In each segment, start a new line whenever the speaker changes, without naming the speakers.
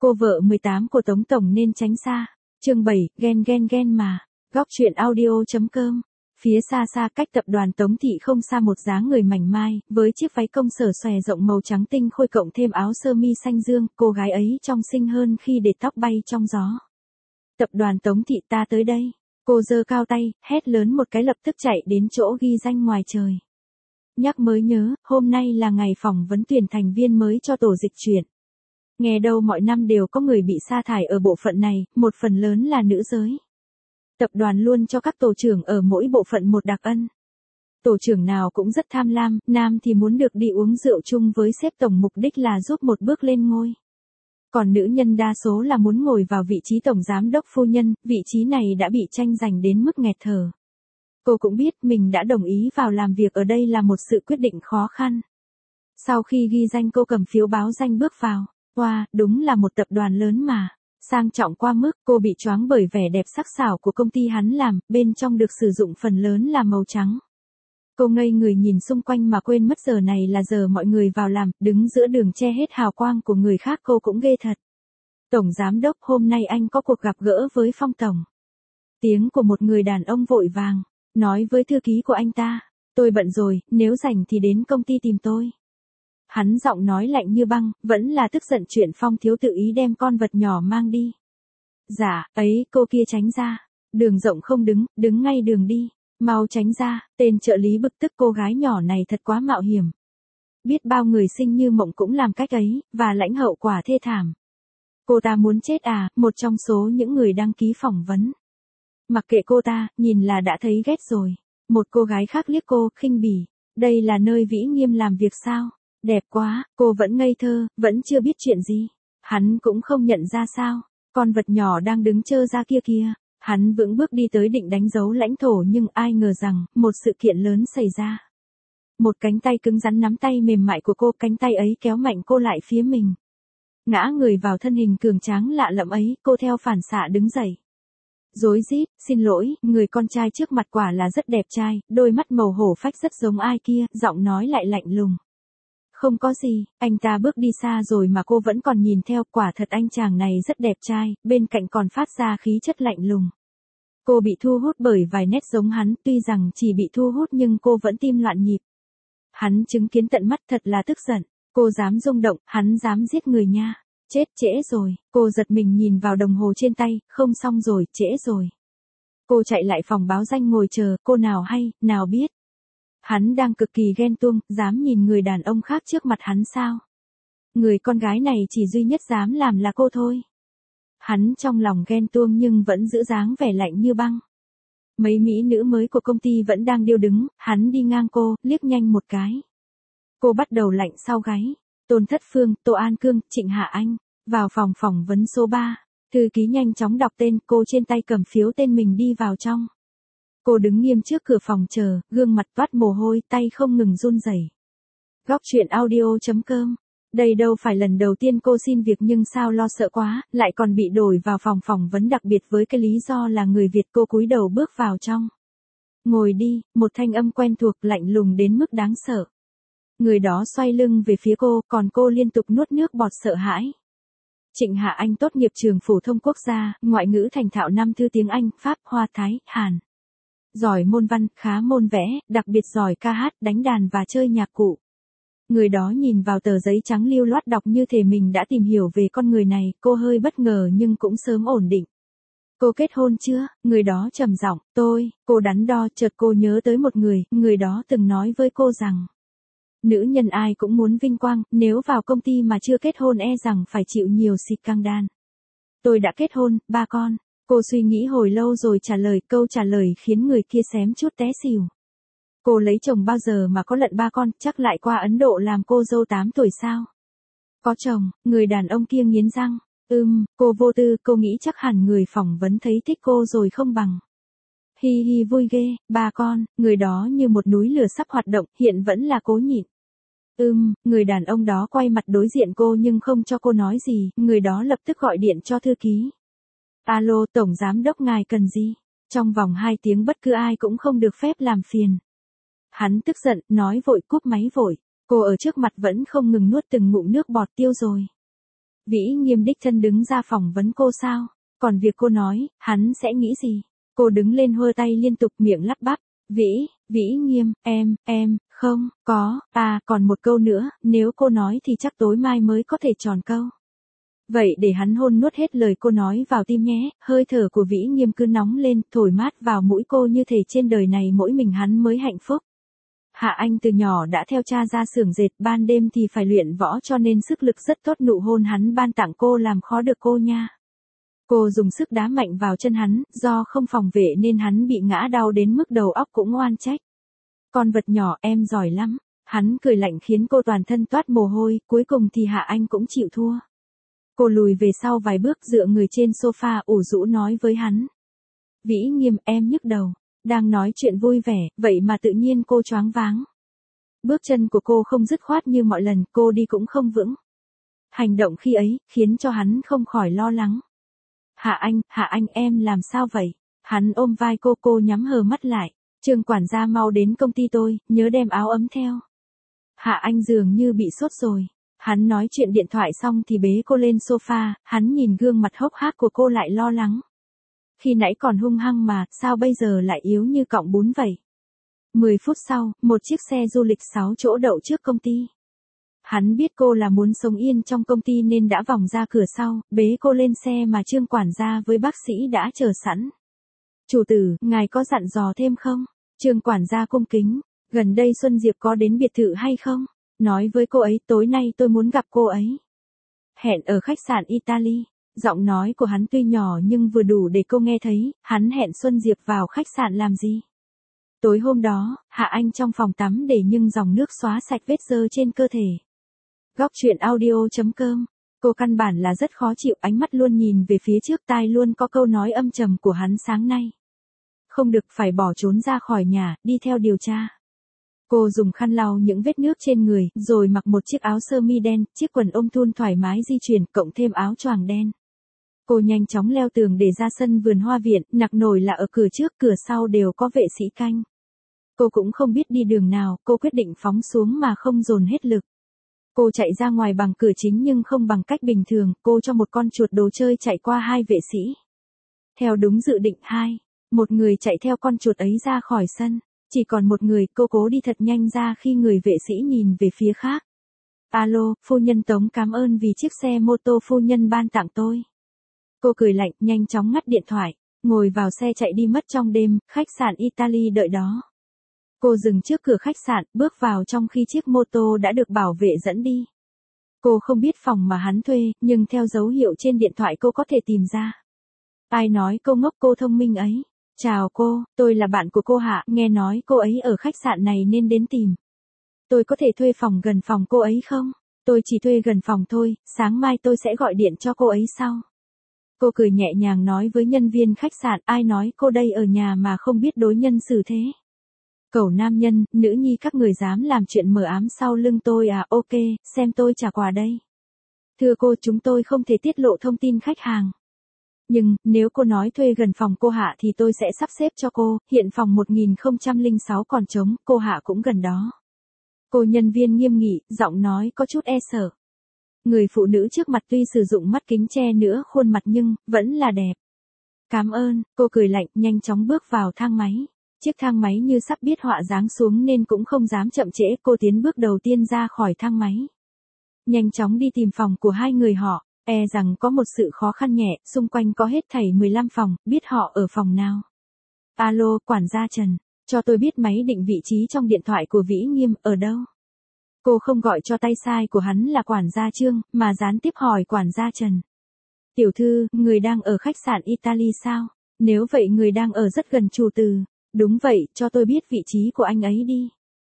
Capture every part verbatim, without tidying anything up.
Cô vợ mười tám của Tống Tổng nên tránh xa. Chương bảy, ghen ghen ghen mà. Góc truyện audio.com. Phía xa xa cách tập đoàn Tống Thị không xa một dáng người mảnh mai, với chiếc váy công sở xòe rộng màu trắng tinh khôi cộng thêm áo sơ mi xanh dương, cô gái ấy trông xinh hơn khi để tóc bay trong gió. Tập đoàn Tống Thị ta tới đây. Cô giơ cao tay, hét lớn một cái lập tức chạy đến chỗ ghi danh ngoài trời. Nhắc mới nhớ, hôm nay là ngày phỏng vấn tuyển thành viên mới cho tổ dịch chuyển. Nghe đâu mọi năm đều có người bị sa thải ở bộ phận này, một phần lớn là nữ giới. Tập đoàn luôn cho các tổ trưởng ở mỗi bộ phận một đặc ân. Tổ trưởng nào cũng rất tham lam, nam thì muốn được đi uống rượu chung với sếp tổng mục đích là giúp một bước lên ngôi. Còn nữ nhân đa số là muốn ngồi vào vị trí tổng giám đốc phu nhân, vị trí này đã bị tranh giành đến mức nghẹt thở. Cô cũng biết mình đã đồng ý vào làm việc ở đây là một sự quyết định khó khăn. Sau khi ghi danh cô cầm phiếu báo danh bước vào. Wow, đúng là một tập đoàn lớn mà. Sang trọng qua mức, cô bị choáng bởi vẻ đẹp sắc sảo của công ty hắn làm, bên trong được sử dụng phần lớn là màu trắng. Cô ngây người nhìn xung quanh mà quên mất giờ này là giờ mọi người vào làm, đứng giữa đường che hết hào quang của người khác cô cũng ghê thật. Tổng giám đốc, hôm nay anh có cuộc gặp gỡ với Phong tổng. Tiếng của một người đàn ông vội vàng, nói với thư ký của anh ta, tôi bận rồi, nếu rảnh thì đến công ty tìm tôi. Hắn giọng nói lạnh như băng, vẫn là tức giận chuyện Phong thiếu tự ý đem con vật nhỏ mang đi. Dạ, ấy, cô kia tránh ra. Đường rộng không đứng, đứng ngay đường đi. Mau tránh ra, tên trợ lý bực tức cô gái nhỏ này thật quá mạo hiểm. Biết bao người sinh như mộng cũng làm cách ấy, và lãnh hậu quả thê thảm. Cô ta muốn chết à, một trong số những người đăng ký phỏng vấn. Mặc kệ cô ta, nhìn là đã thấy ghét rồi. Một cô gái khác liếc cô, khinh bỉ. Đây là nơi Vĩ Nghiêm làm việc sao? Đẹp quá, cô vẫn ngây thơ, vẫn chưa biết chuyện gì. Hắn cũng không nhận ra sao. Con vật nhỏ đang đứng trơ ra kia kia. Hắn vững bước đi tới định đánh dấu lãnh thổ nhưng ai ngờ rằng, một sự kiện lớn xảy ra. Một cánh tay cứng rắn nắm tay mềm mại của cô, cánh tay ấy kéo mạnh cô lại phía mình. Ngã người vào thân hình cường tráng lạ lẫm ấy, cô theo phản xạ đứng dậy. Rối rít, xin lỗi, người con trai trước mặt quả là rất đẹp trai, đôi mắt màu hổ phách rất giống ai kia, giọng nói lại lạnh lùng. Không có gì, anh ta bước đi xa rồi mà cô vẫn còn nhìn theo, quả thật anh chàng này rất đẹp trai, bên cạnh còn phát ra khí chất lạnh lùng. Cô bị thu hút bởi vài nét giống hắn, tuy rằng chỉ bị thu hút nhưng cô vẫn tim loạn nhịp. Hắn chứng kiến tận mắt thật là tức giận, cô dám rung động, hắn dám giết người nha. Chết trễ rồi, cô giật mình nhìn vào đồng hồ trên tay, không xong rồi, trễ rồi. Cô chạy lại phòng báo danh ngồi chờ, cô nào hay, nào biết. Hắn đang cực kỳ ghen tuông, dám nhìn người đàn ông khác trước mặt hắn sao? Người con gái này chỉ duy nhất dám làm là cô thôi. Hắn trong lòng ghen tuông nhưng vẫn giữ dáng vẻ lạnh như băng. Mấy mỹ nữ mới của công ty vẫn đang điêu đứng, hắn đi ngang cô, liếc nhanh một cái. Cô bắt đầu lạnh sau gáy. Tôn Thất Phương, Tô An Cương, Trịnh Hạ Anh, vào phòng phỏng vấn số ba. Thư ký nhanh chóng đọc tên, cô trên tay cầm phiếu tên mình đi vào trong. Cô đứng nghiêm trước cửa phòng chờ, gương mặt toát mồ hôi, tay không ngừng run rẩy. Góc truyện audio.com. Đây đâu phải lần đầu tiên cô xin việc nhưng sao lo sợ quá, lại còn bị đổi vào phòng phỏng vấn đặc biệt với cái lý do là người Việt. Cô cúi đầu bước vào trong. Ngồi đi, một thanh âm quen thuộc lạnh lùng đến mức đáng sợ. Người đó xoay lưng về phía cô, còn cô liên tục nuốt nước bọt sợ hãi. Trịnh Hạ Anh tốt nghiệp trường phổ thông quốc gia, ngoại ngữ thành thạo năm thư tiếng Anh, Pháp, Hoa, Thái, Hàn. Giỏi môn văn, khá môn vẽ, đặc biệt giỏi ca hát, đánh đàn và chơi nhạc cụ. Người đó nhìn vào tờ giấy trắng lưu loát đọc như thể mình đã tìm hiểu về con người này, cô hơi bất ngờ nhưng cũng sớm ổn định. Cô kết hôn chưa? Người đó trầm giọng, tôi, cô đắn đo, chợt cô nhớ tới một người, người đó từng nói với cô rằng. Nữ nhân ai cũng muốn vinh quang, nếu vào công ty mà chưa kết hôn e rằng phải chịu nhiều scandal. Tôi đã kết hôn, ba con. Cô suy nghĩ hồi lâu rồi trả lời, câu trả lời khiến người kia xém chút té xỉu. Cô lấy chồng bao giờ mà có lận ba con, chắc lại qua Ấn Độ làm cô dâu tám tuổi sao? Có chồng, người đàn ông kia nghiến răng. Ừm, cô vô tư, cô nghĩ chắc hẳn người phỏng vấn thấy thích cô rồi không bằng. Hi hi vui ghê, ba con, người đó như một núi lửa sắp hoạt động, hiện vẫn là cố nhịn. Ừm, người đàn ông đó quay mặt đối diện cô nhưng không cho cô nói gì, người đó lập tức gọi điện cho thư ký. Alo, tổng giám đốc ngài cần gì? Trong vòng hai tiếng bất cứ ai cũng không được phép làm phiền. Hắn tức giận, nói vội cúp máy vội. Cô ở trước mặt vẫn không ngừng nuốt từng ngụm nước bọt tiêu rồi. Vĩ Nghiêm đích thân đứng ra phỏng vấn cô sao? Còn việc cô nói, hắn sẽ nghĩ gì? Cô đứng lên hơ tay liên tục miệng lắp bắp. Vĩ, Vĩ Nghiêm, em, em, không, có, à, còn một câu nữa, nếu cô nói thì chắc tối mai mới có thể tròn câu. Vậy để hắn hôn nuốt hết lời cô nói vào tim nhé, hơi thở của Vĩ Nghiêm cứ nóng lên, thổi mát vào mũi cô như thể trên đời này mỗi mình hắn mới hạnh phúc. Hạ Anh từ nhỏ đã theo cha ra xưởng dệt, ban đêm thì phải luyện võ cho nên sức lực rất tốt, nụ hôn hắn ban tặng cô làm khó được cô nha. Cô dùng sức đá mạnh vào chân hắn, do không phòng vệ nên hắn bị ngã đau đến mức đầu óc cũng oan trách. Con vật nhỏ, em giỏi lắm. Hắn cười lạnh khiến cô toàn thân toát mồ hôi, cuối cùng thì Hạ Anh cũng chịu thua. Cô lùi về sau vài bước dựa người trên sofa ủ rũ nói với hắn. Vĩ Nghiêm, em nhức đầu. Đang nói chuyện vui vẻ, vậy mà tự nhiên cô choáng váng. Bước chân của cô không dứt khoát như mọi lần, cô đi cũng không vững. Hành động khi ấy, khiến cho hắn không khỏi lo lắng. Hạ Anh, Hạ Anh em làm sao vậy? Hắn ôm vai cô, cô nhắm hờ mắt lại. Trương quản gia mau đến công ty tôi, nhớ đem áo ấm theo. Hạ Anh dường như bị sốt rồi. Hắn nói chuyện điện thoại xong thì bế cô lên sofa, hắn nhìn gương mặt hốc hác của cô lại lo lắng. Khi nãy còn hung hăng mà, sao bây giờ lại yếu như cọng bún vậy? Mười phút sau, một chiếc xe du lịch sáu chỗ đậu trước công ty. Hắn biết cô là muốn sống yên trong công ty nên đã vòng ra cửa sau, bế cô lên xe mà Trương quản gia với bác sĩ đã chờ sẵn. Chủ tử, ngài có dặn dò thêm không? Trương quản gia cung kính, gần đây Xuân Diệp có đến biệt thự hay không? Nói với cô ấy tối nay tôi muốn gặp cô ấy. Hẹn ở khách sạn Italy. Giọng nói của hắn tuy nhỏ nhưng vừa đủ để cô nghe thấy, hắn hẹn Xuân Diệp vào khách sạn làm gì? Tối hôm đó, Hạ Anh trong phòng tắm để nhưng dòng nước xóa sạch vết dơ trên cơ thể. Góc truyện audio chấm com. Cô căn bản là rất khó chịu, ánh mắt luôn nhìn về phía trước, tai luôn có câu nói âm trầm của hắn sáng nay. Không được, phải bỏ trốn ra khỏi nhà, đi theo điều tra. Cô dùng khăn lau những vết nước trên người, rồi mặc một chiếc áo sơ mi đen, chiếc quần ôm thun thoải mái di chuyển, cộng thêm áo choàng đen. Cô nhanh chóng leo tường để ra sân vườn hoa viện, nặc nổi là ở cửa trước, cửa sau đều có vệ sĩ canh. Cô cũng không biết đi đường nào, cô quyết định phóng xuống mà không dồn hết lực. Cô chạy ra ngoài bằng cửa chính nhưng không bằng cách bình thường, cô cho một con chuột đồ chơi chạy qua hai vệ sĩ. Theo đúng dự định, hai, một người chạy theo con chuột ấy ra khỏi sân. Chỉ còn một người, cô cố đi thật nhanh ra khi người vệ sĩ nhìn về phía khác. Alo, phu nhân Tống, cảm ơn vì chiếc xe mô tô phu nhân ban tặng tôi. Cô cười lạnh, nhanh chóng ngắt điện thoại, ngồi vào xe chạy đi mất trong đêm, khách sạn Italy đợi đó. Cô dừng trước cửa khách sạn, bước vào trong khi chiếc mô tô đã được bảo vệ dẫn đi. Cô không biết phòng mà hắn thuê, nhưng theo dấu hiệu trên điện thoại cô có thể tìm ra. Ai nói cô ngốc, cô thông minh ấy. Chào cô, tôi là bạn của cô Hạ, nghe nói cô ấy ở khách sạn này nên đến tìm. Tôi có thể thuê phòng gần phòng cô ấy không? Tôi chỉ thuê gần phòng thôi, sáng mai tôi sẽ gọi điện cho cô ấy sau. Cô cười nhẹ nhàng nói với nhân viên khách sạn, ai nói cô đây ở nhà mà không biết đối nhân xử thế. Cẩu nam nhân, nữ nhi các người dám làm chuyện mờ ám sau lưng tôi à, ok, xem tôi trả quà đây. Thưa cô, chúng tôi không thể tiết lộ thông tin khách hàng. Nhưng, nếu cô nói thuê gần phòng cô Hạ thì tôi sẽ sắp xếp cho cô, hiện phòng một nghìn không trăm lẻ sáu còn trống, cô Hạ cũng gần đó. Cô nhân viên nghiêm nghị, giọng nói có chút e sợ. Người phụ nữ trước mặt tuy sử dụng mắt kính che nữa khuôn mặt nhưng, vẫn là đẹp. Cảm ơn, cô cười lạnh, nhanh chóng bước vào thang máy. Chiếc thang máy như sắp biết họa giáng xuống nên cũng không dám chậm trễ, cô tiến bước đầu tiên ra khỏi thang máy. Nhanh chóng đi tìm phòng của hai người họ. E rằng có một sự khó khăn nhẹ, xung quanh có hết thảy mười lăm phòng, biết họ ở phòng nào. Alo, quản gia Trần, cho tôi biết máy định vị trí trong điện thoại của Vĩ Nghiêm, ở đâu? Cô không gọi cho tay sai của hắn là quản gia Trương, mà gián tiếp hỏi quản gia Trần. Tiểu thư, người đang ở khách sạn Italy sao? Nếu vậy người đang ở rất gần chủ từ. Đúng vậy, cho tôi biết vị trí của anh ấy đi.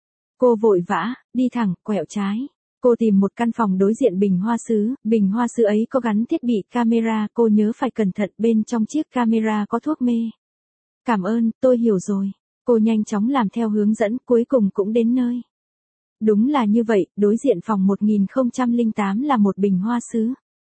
Cô vội vã, đi thẳng, quẹo trái. Cô tìm một căn phòng đối diện bình hoa sứ, bình hoa sứ ấy có gắn thiết bị camera, cô nhớ phải cẩn thận, bên trong chiếc camera có thuốc mê. Cảm ơn, tôi hiểu rồi. Cô nhanh chóng làm theo hướng dẫn, cuối cùng cũng đến nơi. Đúng là như vậy, đối diện phòng một nghìn không trăm lẻ tám là một bình hoa sứ.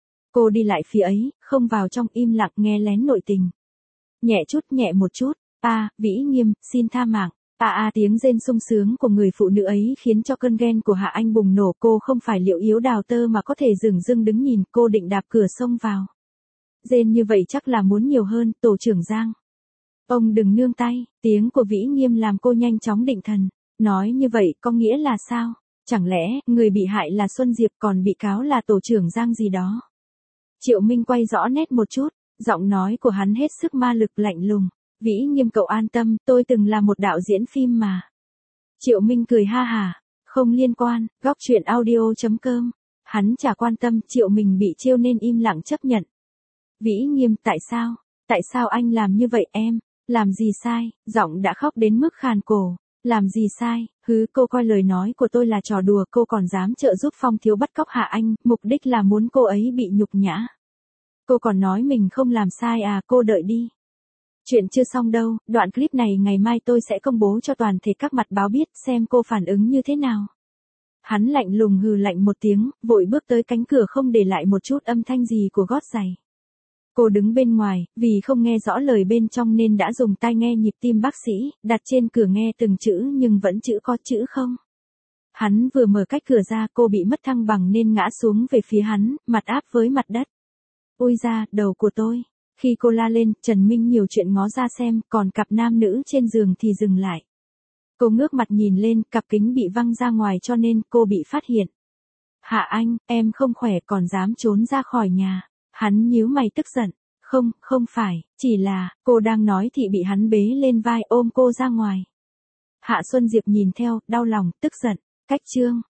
Cô đi lại phía ấy, không vào trong, im lặng nghe lén nội tình. Nhẹ chút, nhẹ một chút, à, Vĩ Nghiêm, xin tha mạng. À à tiếng rên sung sướng của người phụ nữ ấy khiến cho cơn ghen của Hạ Anh bùng nổ. Cô không phải Liệu Yếu Đào Tơ mà có thể dửng dưng đứng nhìn. Cô định đạp cửa xông vào. Rên như vậy chắc là muốn nhiều hơn, tổ trưởng Giang. Ông đừng nương tay. Tiếng của Vĩ Nghiêm làm cô nhanh chóng định thần. Nói như vậy có nghĩa là sao? Chẳng lẽ người bị hại là Xuân Diệp còn bị cáo là tổ trưởng Giang gì đó? Triệu Minh quay rõ nét một chút. Giọng nói của hắn hết sức ma lực lạnh lùng. Vĩ Nghiêm cậu an tâm, tôi từng là một đạo diễn phim mà. Triệu Minh cười ha hả. Không liên quan, góc truyện audio.com. Hắn chả quan tâm, Triệu Minh bị trêu nên im lặng chấp nhận. Vĩ Nghiêm, tại sao? Tại sao anh làm như vậy em? Làm gì sai? Giọng đã khóc đến mức khàn cổ. Làm gì sai? Hứ, cô coi lời nói của tôi là trò đùa, cô còn dám trợ giúp Phong Thiếu bắt cóc Hạ Anh, mục đích là muốn cô ấy bị nhục nhã. Cô còn nói mình không làm sai à, cô đợi đi. Chuyện chưa xong đâu, đoạn clip này ngày mai tôi sẽ công bố cho toàn thể các mặt báo biết xem cô phản ứng như thế nào. Hắn lạnh lùng hừ lạnh một tiếng, vội bước tới cánh cửa không để lại một chút âm thanh gì của gót giày. Cô đứng bên ngoài, vì không nghe rõ lời bên trong nên đã dùng tai nghe nhịp tim bác sĩ, đặt trên cửa nghe từng chữ nhưng vẫn chữ có chữ không. Hắn vừa mở cách cửa ra cô bị mất thăng bằng nên ngã xuống về phía hắn, mặt áp với mặt đất. Ôi da, đầu của tôi. Khi cô la lên, Trần Minh nhiều chuyện ngó ra xem, còn cặp nam nữ trên giường thì dừng lại. Cô ngước mặt nhìn lên, cặp kính bị văng ra ngoài cho nên cô bị phát hiện. Hạ Anh, em không khỏe còn dám trốn ra khỏi nhà. Hắn nhíu mày tức giận. Không, không phải, chỉ là, cô đang nói thì bị hắn bế lên vai ôm cô ra ngoài. Hạ Xuân Diệp nhìn theo, đau lòng, tức giận. Cách chương.